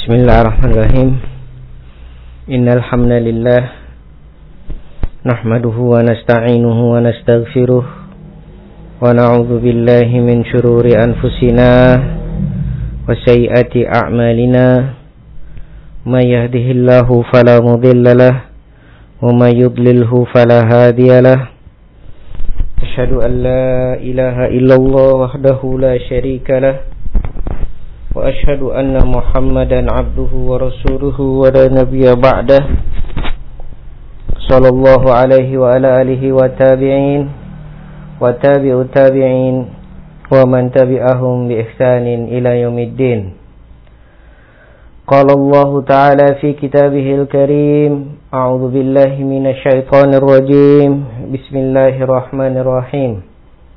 Bismillahirrahmanirrahim. Innal hamdalillah nahmaduhu wa nasta'inuhu wa nastaghfiruh wa na'udzu billahi min shururi anfusina wa sayyiati a'malina. May yahdihillahu fala mudilla lahu wa may yudlilhu fala hadiya lahu. Asyhadu an la ilaha illallah wahdahu la syarika lahu wa asyhadu anna Muhammadan abduhu wa rasuluhu wa la nabiyya ba'dah. Sallallahu alaihi wa ala alihi wa tabi'in wa tabi'ut tabi'in wa man tabi'ahum bi ihsanin ila yaumiddin. Qala Allah ta'ala fi kitabihil karim, a'udzu billahi minasy syaithanir rajim. Bismillahirrahmanirrahim.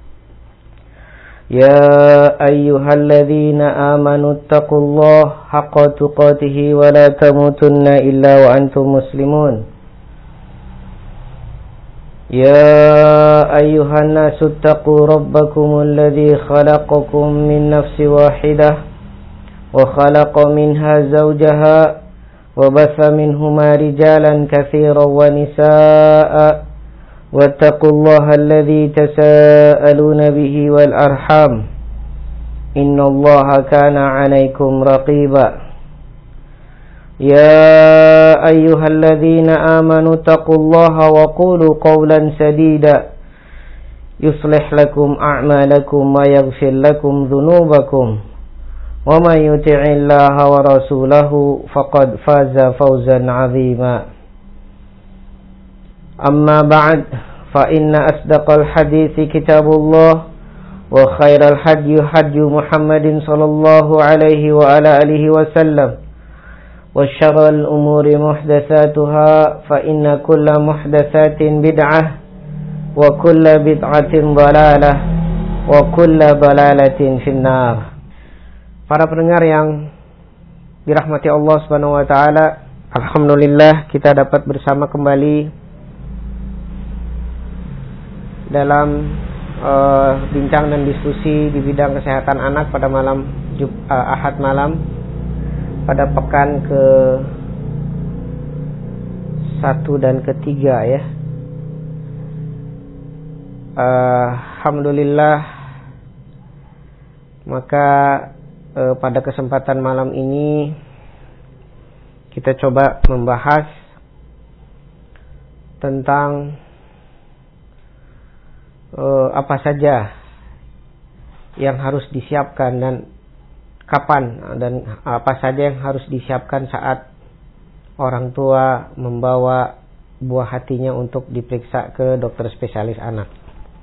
Ya ayyuhalladzina amanu taqullaha haqqa tuqatih wa la tamutunna illa wa antum muslimun. Ya ayyuhan nasu taqu rabbakumul ladzi khalaqakum min nafsin wahidah wa khalaqa minha zawjaha wa batha minhuma rijalan katsiran wa nisaa'a. واتقوا الله الذي تساءلون به والأرحام إن الله كان عليكم رقيبا يا أيها الذين آمنوا اتقوا الله وقولوا قولا سديدا يصلح لكم أعمالكم ويغفر لكم ذنوبكم ومن يطع الله ورسوله فقد فاز فوزا عظيما. أما بعد فإن أصدق الحديث كتاب الله وخير الهدي هدي محمد صلى الله عليه وعلى آله وسلم وشر الأمور محدثاتها فإن كل محدثات بدعة وكل بدعة ضلالة وكل ضلالة في النار. Para pendengar yang dirahmati Allah Subhanahu wa taala, alhamdulillah kita dapat bersama kembali dalam bincang dan diskusi di bidang kesehatan anak pada malam Ahad malam pada pekan ke-1 dan ke-3 ya. Alhamdulillah, maka pada kesempatan malam ini kita coba membahas tentang apa saja yang harus disiapkan dan kapan, dan apa saja yang harus disiapkan saat orang tua membawa buah hatinya untuk diperiksa ke dokter spesialis anak.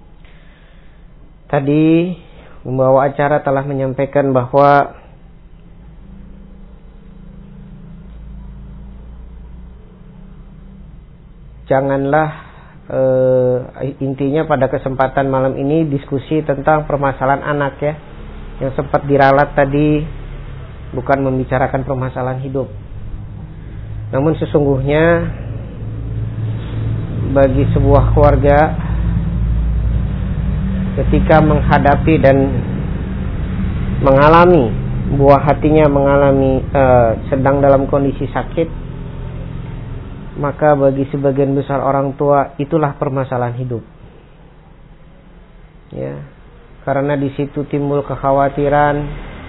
Tadi pembawa acara telah menyampaikan bahwa janganlah intinya pada kesempatan malam ini diskusi tentang permasalahan anak ya. Yang sempat diralat tadi bukan membicarakan permasalahan hidup, namun sesungguhnya bagi sebuah keluarga ketika menghadapi dan mengalami buah hatinya sedang dalam kondisi sakit, maka bagi sebagian besar orang tua itulah permasalahan hidup. Ya, karena di situ timbul kekhawatiran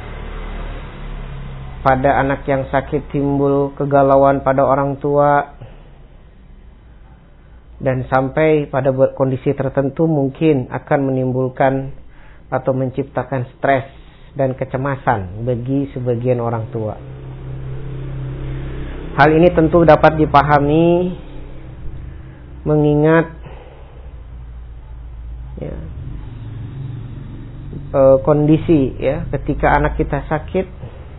pada anak yang sakit, timbul kegalauan pada orang tua, dan sampai pada kondisi tertentu mungkin akan menimbulkan atau menciptakan stres dan kecemasan bagi sebagian orang tua. Hal ini tentu dapat dipahami mengingat ya, kondisi ya ketika anak kita sakit,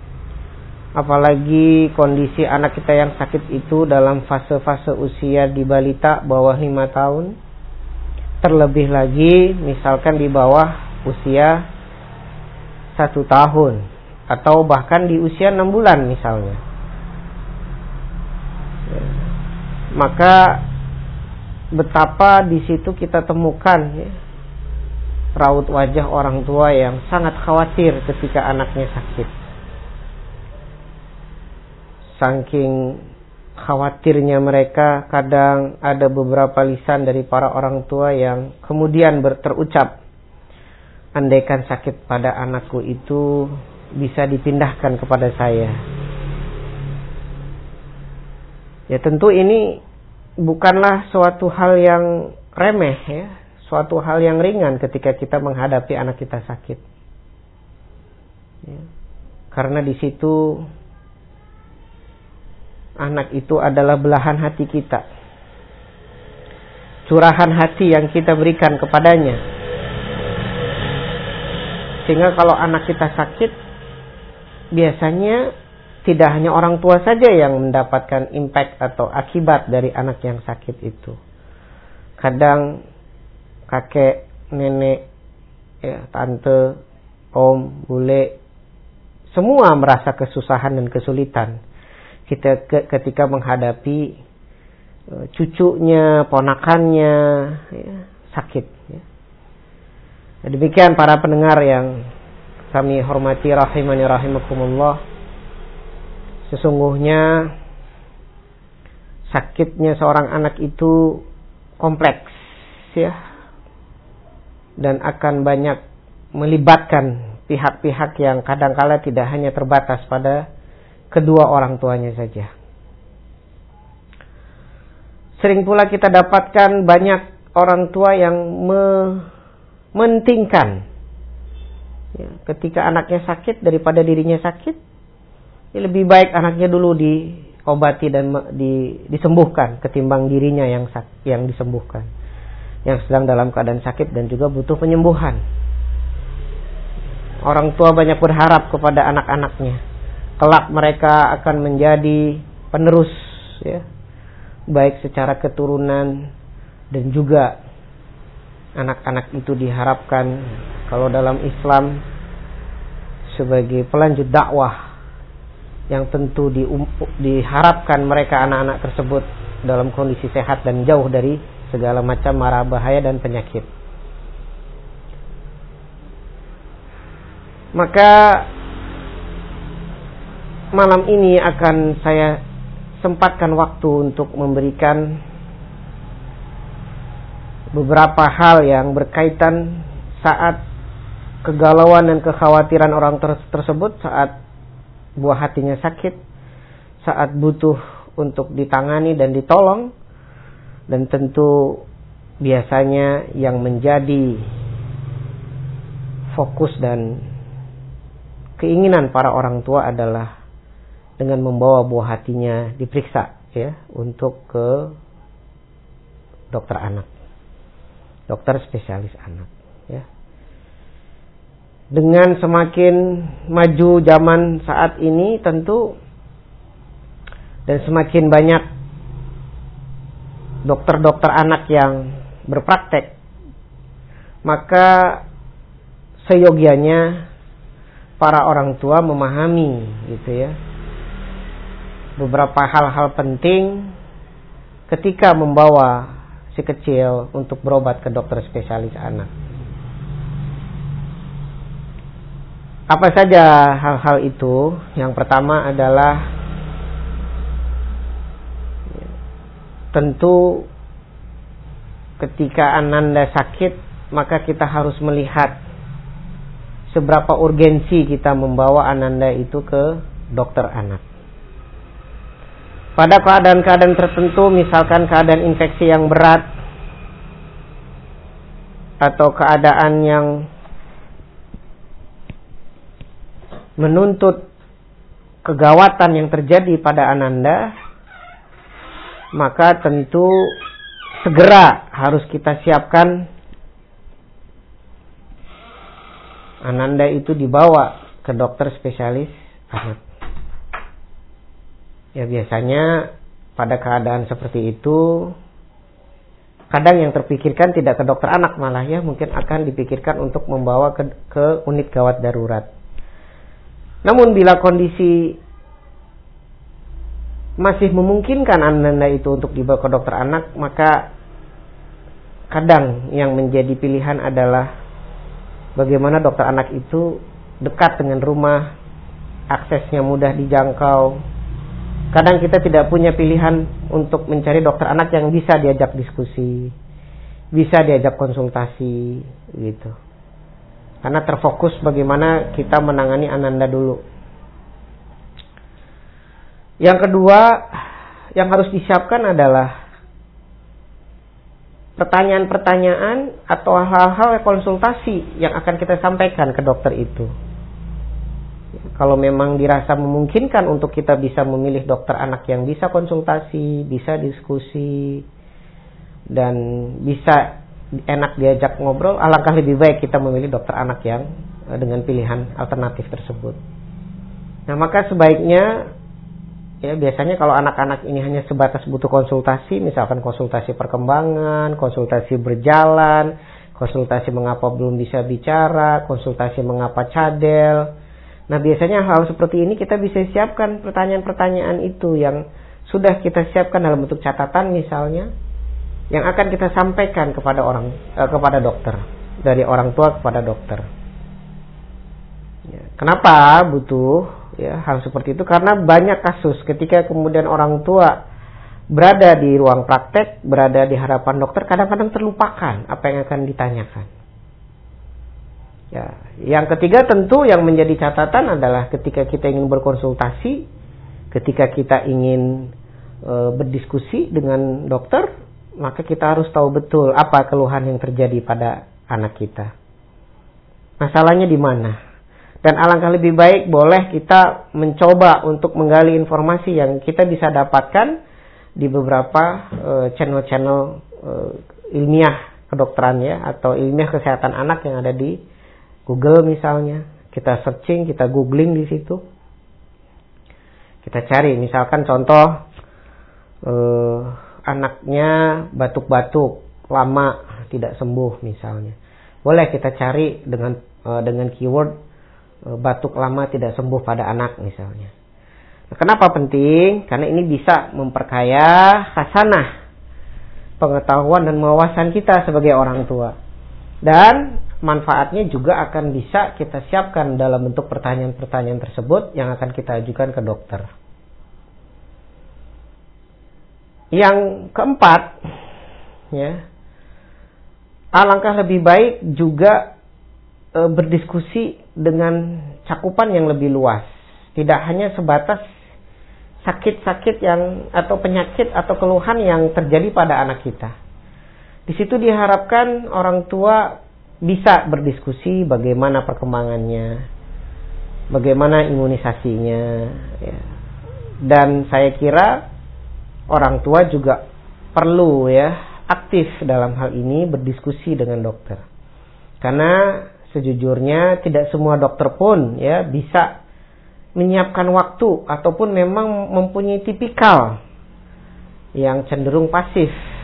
apalagi kondisi anak kita yang sakit itu dalam fase-fase usia di balita bawah 5 tahun, terlebih lagi misalkan di bawah usia 1 tahun atau bahkan di usia 6 bulan misalnya. Maka betapa di situ kita temukan ya, raut wajah orang tua yang sangat khawatir ketika anaknya sakit. saking khawatirnya mereka, kadang ada beberapa lisan dari para orang tua yang kemudian terucap, andaikan sakit pada anakku itu bisa dipindahkan kepada saya. Ya tentu ini bukanlah suatu hal yang remeh ya, suatu hal yang ringan ketika kita menghadapi anak kita sakit. Ya. Karena di situ anak itu adalah belahan hati kita, curahan hati yang kita berikan kepadanya. Sehingga kalau anak kita sakit, biasanya tidak hanya orang tua saja yang mendapatkan impact atau akibat dari anak yang sakit itu. Kadang kakek, nenek, ya, tante, om, bule, semua merasa kesusahan dan kesulitan kita ketika menghadapi cucunya, ponakannya ya, sakit. Ya. Nah, demikian para pendengar yang kami hormati rahimani rahimakumullah. Sesungguhnya sakitnya seorang anak itu kompleks ya, dan akan banyak melibatkan pihak-pihak yang kadangkala tidak hanya terbatas pada kedua orang tuanya saja. Sering pula kita dapatkan banyak orang tua yang mementingkan ya, ketika anaknya sakit daripada dirinya sakit, ya lebih baik anaknya dulu diobati dan disembuhkan ketimbang dirinya yang disembuhkan, yang sedang dalam keadaan sakit dan juga butuh penyembuhan. Orang tua banyak berharap kepada anak-anaknya, kelak mereka akan menjadi penerus ya, baik secara keturunan dan juga anak-anak itu diharapkan kalau dalam Islam sebagai pelanjut dakwah yang tentu diharapkan mereka anak-anak tersebut dalam kondisi sehat dan jauh dari segala macam mara bahaya dan penyakit. Maka malam ini akan saya sempatkan waktu untuk memberikan beberapa hal yang berkaitan saat kegalauan dan kekhawatiran orang tersebut, saat buah hatinya sakit, saat butuh untuk ditangani dan ditolong. Dan tentu biasanya yang menjadi fokus dan keinginan para orang tua adalah dengan membawa buah hatinya diperiksa ya, untuk ke dokter anak, dokter spesialis anak ya. Dengan semakin maju zaman saat ini tentu, dan semakin banyak dokter-dokter anak yang berpraktek, maka seyogianya para orang tua memahami gitu ya, beberapa hal-hal penting ketika membawa si kecil untuk berobat ke dokter spesialis anak. Apa saja hal-hal itu? Yang pertama adalah tentu ketika Ananda sakit, maka kita harus melihat seberapa urgensi kita membawa Ananda itu ke dokter anak. Pada keadaan-keadaan tertentu, misalkan keadaan infeksi yang berat atau keadaan yang menuntut kegawatan yang terjadi pada Ananda, maka tentu segera harus kita siapkan Ananda itu dibawa ke dokter spesialis anak. Ya biasanya pada keadaan seperti itu, kadang yang terpikirkan tidak ke dokter anak, malah ya mungkin akan dipikirkan untuk membawa ke unit gawat darurat. Namun bila kondisi masih memungkinkan Ananda itu untuk dibawa ke dokter anak, maka kadang yang menjadi pilihan adalah bagaimana dokter anak itu dekat dengan rumah, aksesnya mudah dijangkau, Kadang kita tidak punya pilihan untuk mencari dokter anak yang bisa diajak diskusi, bisa diajak konsultasi gitu. Karena terfokus bagaimana kita menangani Ananda dulu. Yang kedua yang harus disiapkan adalah pertanyaan-pertanyaan atau hal-hal konsultasi yang akan kita sampaikan ke dokter itu. Kalau memang dirasa memungkinkan untuk kita bisa memilih dokter anak yang bisa konsultasi, bisa diskusi, dan bisa enak diajak ngobrol, alangkah lebih baik kita memilih dokter anak yang dengan pilihan alternatif tersebut. Nah, maka sebaiknya, ya biasanya kalau anak-anak ini hanya sebatas butuh konsultasi, misalkan konsultasi perkembangan, konsultasi berjalan, konsultasi mengapa belum bisa bicara, konsultasi mengapa cadel. Nah, biasanya hal seperti ini kita bisa siapkan pertanyaan-pertanyaan itu yang sudah kita siapkan dalam bentuk catatan misalnya, yang akan kita sampaikan kepada dokter, dari orang tua kepada dokter. Ya, kenapa butuh hal seperti itu? Karena banyak kasus ketika kemudian orang tua berada di ruang praktek, berada di hadapan dokter, kadang-kadang terlupakan apa yang akan ditanyakan. Ya, yang ketiga tentu yang menjadi catatan adalah ketika kita ingin berkonsultasi, ketika kita ingin berdiskusi dengan dokter, maka kita harus tahu betul apa keluhan yang terjadi pada anak kita. Masalahnya di mana? Dan alangkah lebih baik boleh kita mencoba untuk menggali informasi yang kita bisa dapatkan di beberapa channel-channel ilmiah kedokteran ya, atau ilmiah kesehatan anak yang ada di Google misalnya. Kita searching, kita googling di situ. Kita cari misalkan contoh anaknya batuk-batuk lama tidak sembuh misalnya. Boleh kita cari dengan keyword batuk lama tidak sembuh pada anak misalnya. Nah, kenapa penting? Karena ini bisa memperkaya khasanah pengetahuan dan wawasan kita sebagai orang tua. Dan manfaatnya juga akan bisa kita siapkan dalam bentuk pertanyaan-pertanyaan tersebut yang akan kita ajukan ke dokter. Yang keempat, ya, alangkah lebih baik juga berdiskusi dengan cakupan yang lebih luas. Tidak hanya sebatas sakit-sakit yang atau penyakit atau keluhan yang terjadi pada anak kita. Di situ diharapkan orang tua bisa berdiskusi bagaimana perkembangannya, bagaimana imunisasinya, ya. Dan saya kira orang tua juga perlu aktif dalam hal ini berdiskusi dengan dokter. Karena sejujurnya tidak semua dokter pun bisa menyiapkan waktu ataupun memang mempunyai tipikal yang cenderung pasif.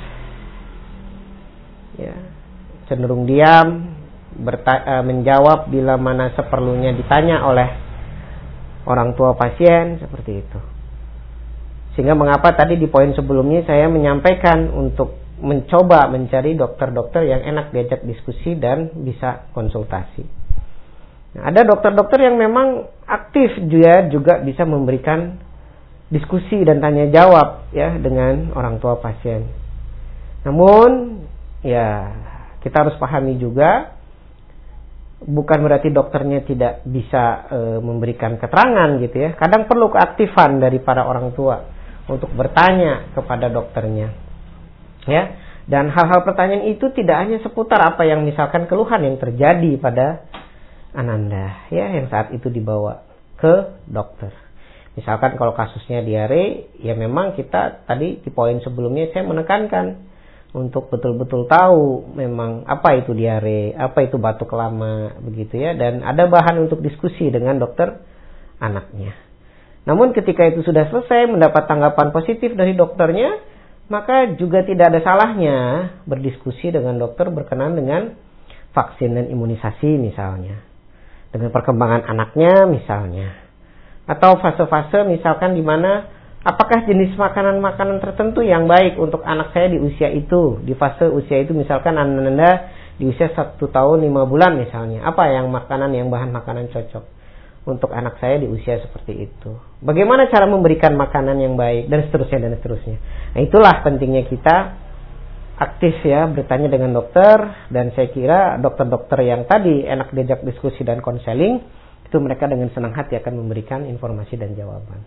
Ya, cenderung diam, menjawab bila mana seperlunya ditanya oleh orang tua pasien, seperti itu. Sehingga mengapa tadi di poin sebelumnya saya menyampaikan untuk mencoba mencari dokter-dokter yang enak diajak diskusi dan bisa konsultasi. Nah, ada dokter-dokter yang memang aktif juga bisa memberikan diskusi dan tanya jawab dengan orang tua pasien. Namun kita harus pahami juga bukan berarti dokternya tidak bisa memberikan keterangan gitu ya. Kadang perlu keaktifan dari para orang tua untuk bertanya kepada dokternya. Ya. Dan hal-hal pertanyaan itu tidak hanya seputar apa yang misalkan keluhan yang terjadi pada Ananda yang saat itu dibawa ke dokter. Misalkan kalau kasusnya diare, ya memang kita tadi di poin sebelumnya saya menekankan untuk betul-betul tahu memang apa itu diare, apa itu batuk lama, begitu ya. Dan ada bahan untuk diskusi dengan dokter anaknya. Namun ketika itu sudah selesai mendapat tanggapan positif dari dokternya, maka juga tidak ada salahnya berdiskusi dengan dokter berkenaan dengan vaksin dan imunisasi misalnya. Dengan perkembangan anaknya misalnya. Atau fase-fase misalkan di mana apakah jenis makanan-makanan tertentu yang baik untuk anak saya di usia itu, di fase usia itu, misalkan Ananda di usia 1 tahun 5 bulan misalnya, apa yang bahan makanan cocok. untuk anak saya di usia seperti itu. Bagaimana cara memberikan makanan yang baik dan seterusnya dan seterusnya. Nah, itulah pentingnya kita aktif ya bertanya dengan dokter, dan saya kira dokter-dokter yang tadi enak diajak diskusi dan konseling itu mereka dengan senang hati akan memberikan informasi dan jawaban.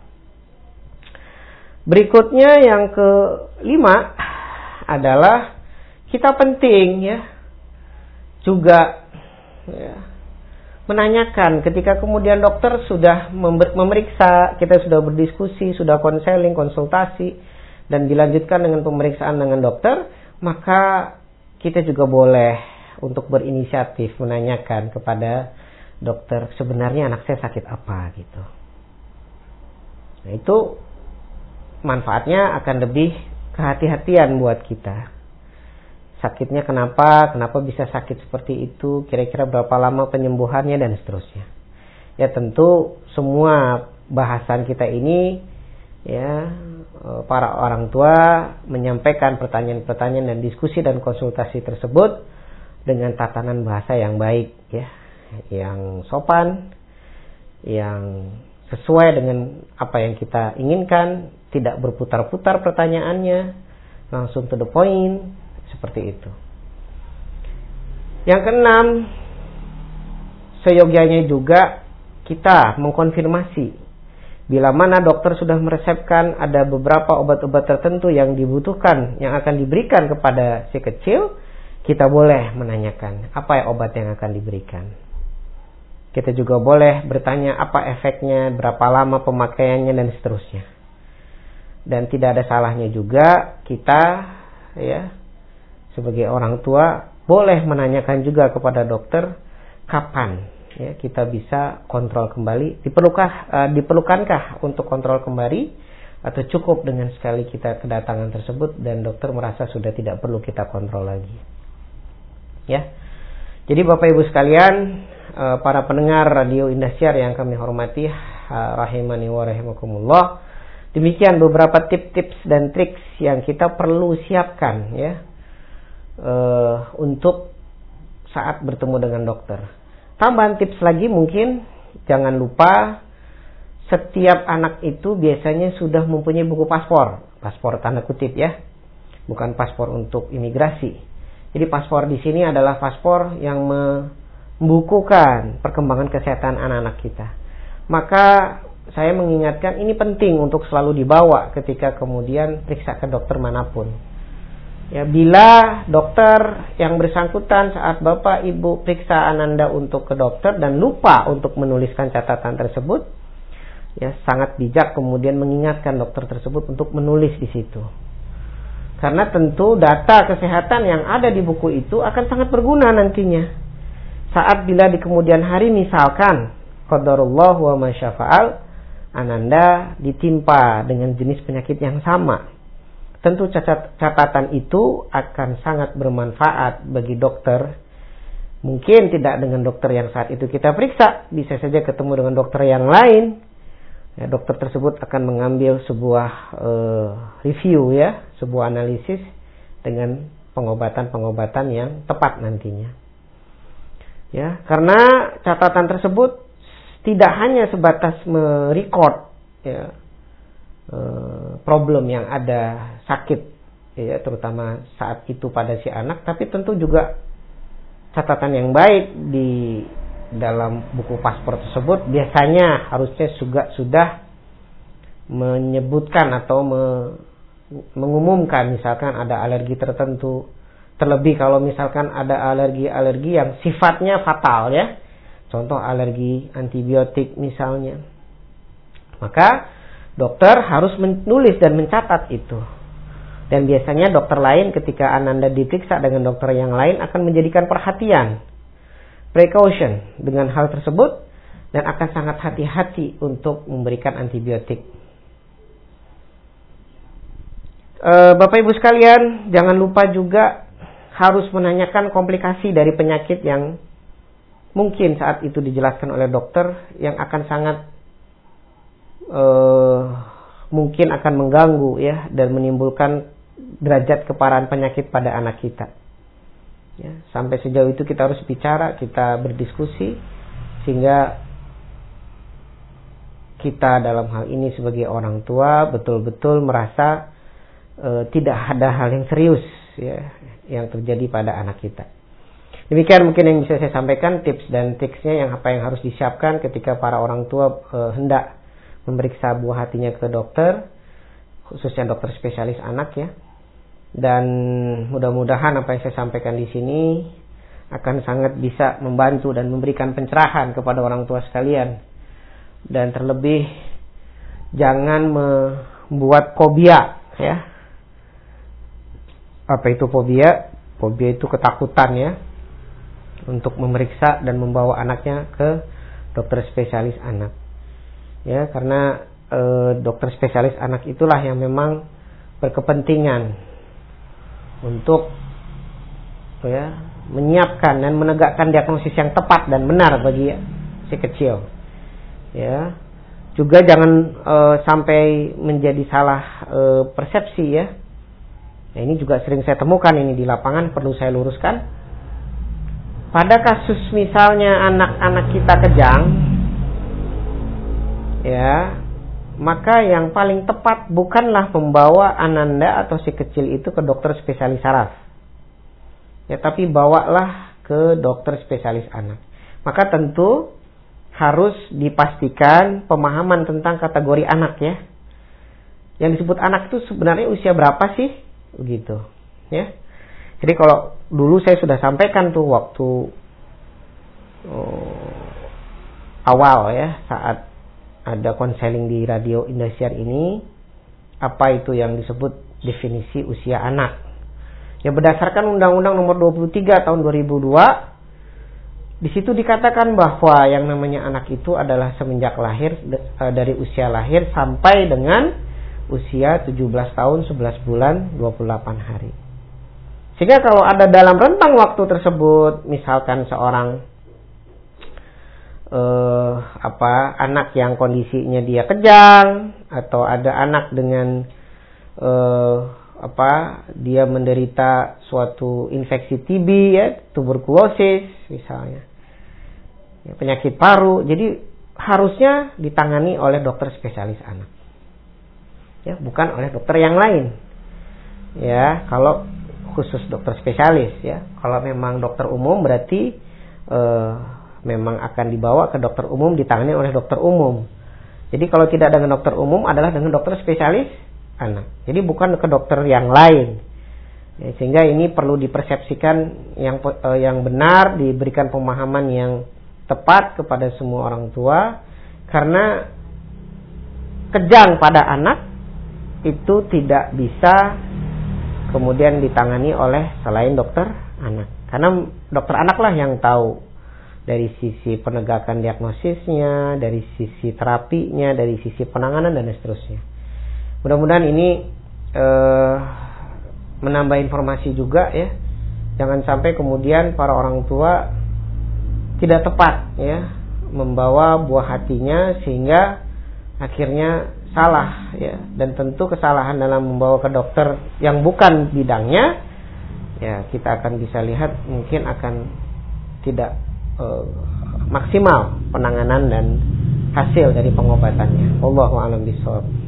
Berikutnya yang kelima adalah kita penting ya juga ya, menanyakan ketika kemudian dokter sudah memeriksa, kita sudah berdiskusi, sudah konseling, konsultasi, dan dilanjutkan dengan pemeriksaan dengan dokter, maka kita juga boleh untuk berinisiatif menanyakan kepada dokter, sebenarnya anak saya sakit apa gitu. Nah, itu manfaatnya akan lebih kehati-hatian buat kita. Sakitnya kenapa bisa sakit seperti itu, kira-kira berapa lama penyembuhannya, dan seterusnya. Ya tentu semua bahasan kita ini ya para orang tua menyampaikan pertanyaan-pertanyaan dan diskusi dan konsultasi tersebut dengan tatanan bahasa yang baik ya, yang sopan, yang sesuai dengan apa yang kita inginkan, tidak berputar-putar pertanyaannya, langsung to the point. Seperti itu. Yang keenam, seyogyanya juga kita mengkonfirmasi bila mana dokter sudah meresepkan ada beberapa obat-obat tertentu yang dibutuhkan, yang akan diberikan kepada si kecil, kita boleh menanyakan apa ya obat yang akan diberikan. Kita juga boleh bertanya apa efeknya, berapa lama pemakaiannya, dan seterusnya. Dan tidak ada salahnya juga kita ya sebagai orang tua boleh menanyakan juga kepada dokter kapan ya kita bisa kontrol kembali, diperlukankah untuk kontrol kembali, atau cukup dengan sekali kita kedatangan tersebut dan dokter merasa sudah tidak perlu kita kontrol lagi. Ya. Jadi Bapak Ibu sekalian, para pendengar Radio Indahsiar yang kami hormati, rahimani wa rahimakumullah, demikian beberapa tips-tips dan triks yang kita perlu siapkan ya untuk saat bertemu dengan dokter. Tambahan tips lagi mungkin, jangan lupa setiap anak itu biasanya sudah mempunyai buku paspor tanda kutip ya, bukan paspor untuk imigrasi. Jadi paspor di sini adalah paspor yang membukukan perkembangan kesehatan anak-anak kita. Maka saya mengingatkan ini penting untuk selalu dibawa ketika kemudian periksa ke dokter manapun. Ya, bila dokter yang bersangkutan saat Bapak Ibu periksa Ananda untuk ke dokter dan lupa untuk menuliskan catatan tersebut, ya sangat bijak kemudian mengingatkan dokter tersebut untuk menulis di situ. Karena tentu data kesehatan yang ada di buku itu akan sangat berguna nantinya. Saat bila di kemudian hari misalkan qadarullah wa ma syafa'al, Ananda ditimpa dengan jenis penyakit yang sama, tentu catatan itu akan sangat bermanfaat bagi dokter. Mungkin tidak dengan dokter yang saat itu kita periksa, bisa saja ketemu dengan dokter yang lain. Ya, dokter tersebut akan mengambil sebuah review ya, sebuah analisis dengan pengobatan-pengobatan yang tepat nantinya. Ya, karena catatan tersebut tidak hanya sebatas merecord ya, problem yang ada, sakit ya, terutama saat itu pada si anak, tapi tentu juga catatan yang baik di dalam buku paspor tersebut biasanya harusnya juga sudah menyebutkan atau mengumumkan misalkan ada alergi tertentu, terlebih kalau misalkan ada alergi-alergi yang sifatnya fatal ya, contoh alergi antibiotik misalnya, maka dokter harus menulis dan mencatat itu. Dan biasanya dokter lain ketika Ananda diperiksa dengan dokter yang lain akan menjadikan perhatian, precaution dengan hal tersebut, dan akan sangat hati-hati untuk memberikan antibiotik. Bapak Ibu sekalian, jangan lupa juga harus menanyakan komplikasi dari penyakit yang mungkin saat itu dijelaskan oleh dokter, yang akan sangat mungkin akan mengganggu ya, dan menimbulkan derajat keparahan penyakit pada anak kita ya. Sampai sejauh itu kita harus bicara, kita berdiskusi, sehingga kita dalam hal ini sebagai orang tua betul-betul merasa tidak ada hal yang serius ya yang terjadi pada anak kita. Demikian mungkin yang bisa saya sampaikan, tips dan triksnya apa yang harus disiapkan ketika para orang tua hendak memeriksa buah hatinya ke dokter, khususnya dokter spesialis anak ya. Dan mudah-mudahan apa yang saya sampaikan di sini akan sangat bisa membantu dan memberikan pencerahan kepada orang tua sekalian. Dan terlebih jangan membuat fobia ya. Apa itu fobia? Fobia itu ketakutan ya untuk memeriksa dan membawa anaknya ke dokter spesialis anak. Ya, karena dokter spesialis anak itulah yang memang berkepentingan untuk ya menyiapkan dan menegakkan diagnosis yang tepat dan benar bagi si kecil. Ya. Juga jangan sampai menjadi salah persepsi ya. Nah, ini juga sering saya temukan ini di lapangan, perlu saya luruskan. Pada kasus misalnya anak-anak kita kejang, ya, maka yang paling tepat bukanlah membawa Ananda atau si kecil itu ke dokter spesialis saraf, ya, tapi bawalah ke dokter spesialis anak. Maka tentu harus dipastikan pemahaman tentang kategori anak ya. Yang disebut anak itu sebenarnya usia berapa sih? Begitu ya. Jadi kalau dulu saya sudah sampaikan tuh waktu awal ya, saat ada konseling di Radio Indosiar ini, apa itu yang disebut definisi usia anak. Ya, berdasarkan Undang-Undang Nomor 23 Tahun 2002, di situ dikatakan bahwa yang namanya anak itu adalah semenjak lahir, dari usia lahir sampai dengan usia 17 tahun 11 bulan 28 hari. Sehingga kalau ada dalam rentang waktu tersebut, misalkan seorang anak yang kondisinya dia kejang, atau ada anak dengan dia menderita suatu infeksi TB ya, tuberkulosis misalnya, ya, penyakit paru, jadi harusnya ditangani oleh dokter spesialis anak. Ya, bukan oleh dokter yang lain. Ya, kalau khusus dokter spesialis ya. Kalau memang dokter umum berarti memang akan dibawa ke dokter umum, ditangani oleh dokter umum. Jadi kalau tidak dengan dokter umum adalah dengan dokter spesialis anak. Jadi bukan ke dokter yang lain. Ya, sehingga ini perlu dipersepsikan yang benar, diberikan pemahaman yang tepat kepada semua orang tua, karena kejang pada anak itu tidak bisa kemudian ditangani oleh selain dokter anak. Karena dokter anaklah yang tahu dari sisi penegakan diagnosisnya, dari sisi terapinya, dari sisi penanganan dan seterusnya. Mudah-mudahan ini menambah informasi juga ya. Jangan sampai kemudian para orang tua tidak tepat ya membawa buah hatinya sehingga akhirnya salah ya. Dan tentu kesalahan dalam membawa ke dokter yang bukan bidangnya ya, kita akan bisa lihat mungkin akan tidak maksimal penanganan dan hasil dari pengobatannya. Wallahu a'lam bishawab.